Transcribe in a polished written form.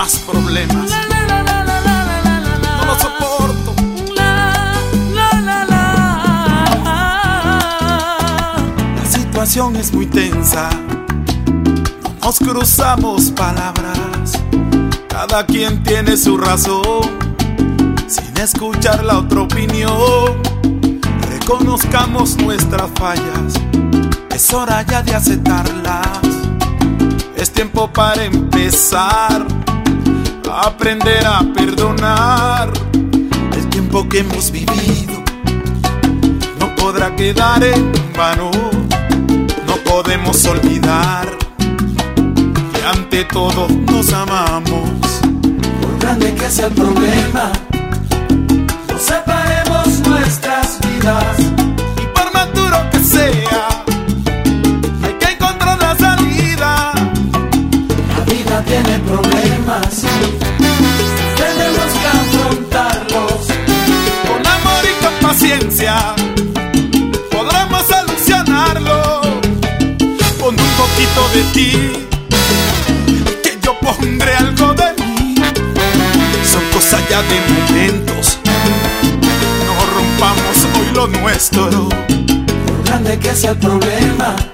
más problemas. No lo soporto. La situación es muy tensa, no nos cruzamos palabras, cada quien tiene su razón, sin escuchar la otra opinión. Reconozcamos nuestras fallas, es hora ya de aceptarlas. Es tiempo para empezar a aprender a perdonar. El tiempo que hemos vivido no podrá quedar en vano. No podemos olvidar que ante todo nos amamos. Por grande que sea el problema, no separemos nuestras vidas. Y por más duro que sea, hay que encontrar la salida. La vida tiene problemas, tenemos que afrontarlos. Con amor y con paciencia podremos solucionarlo. Con un poquito de ti, que yo pondré algo de mí. Son cosas ya de momentos, no rompamos hoy lo nuestro. Por grande que sea el problema,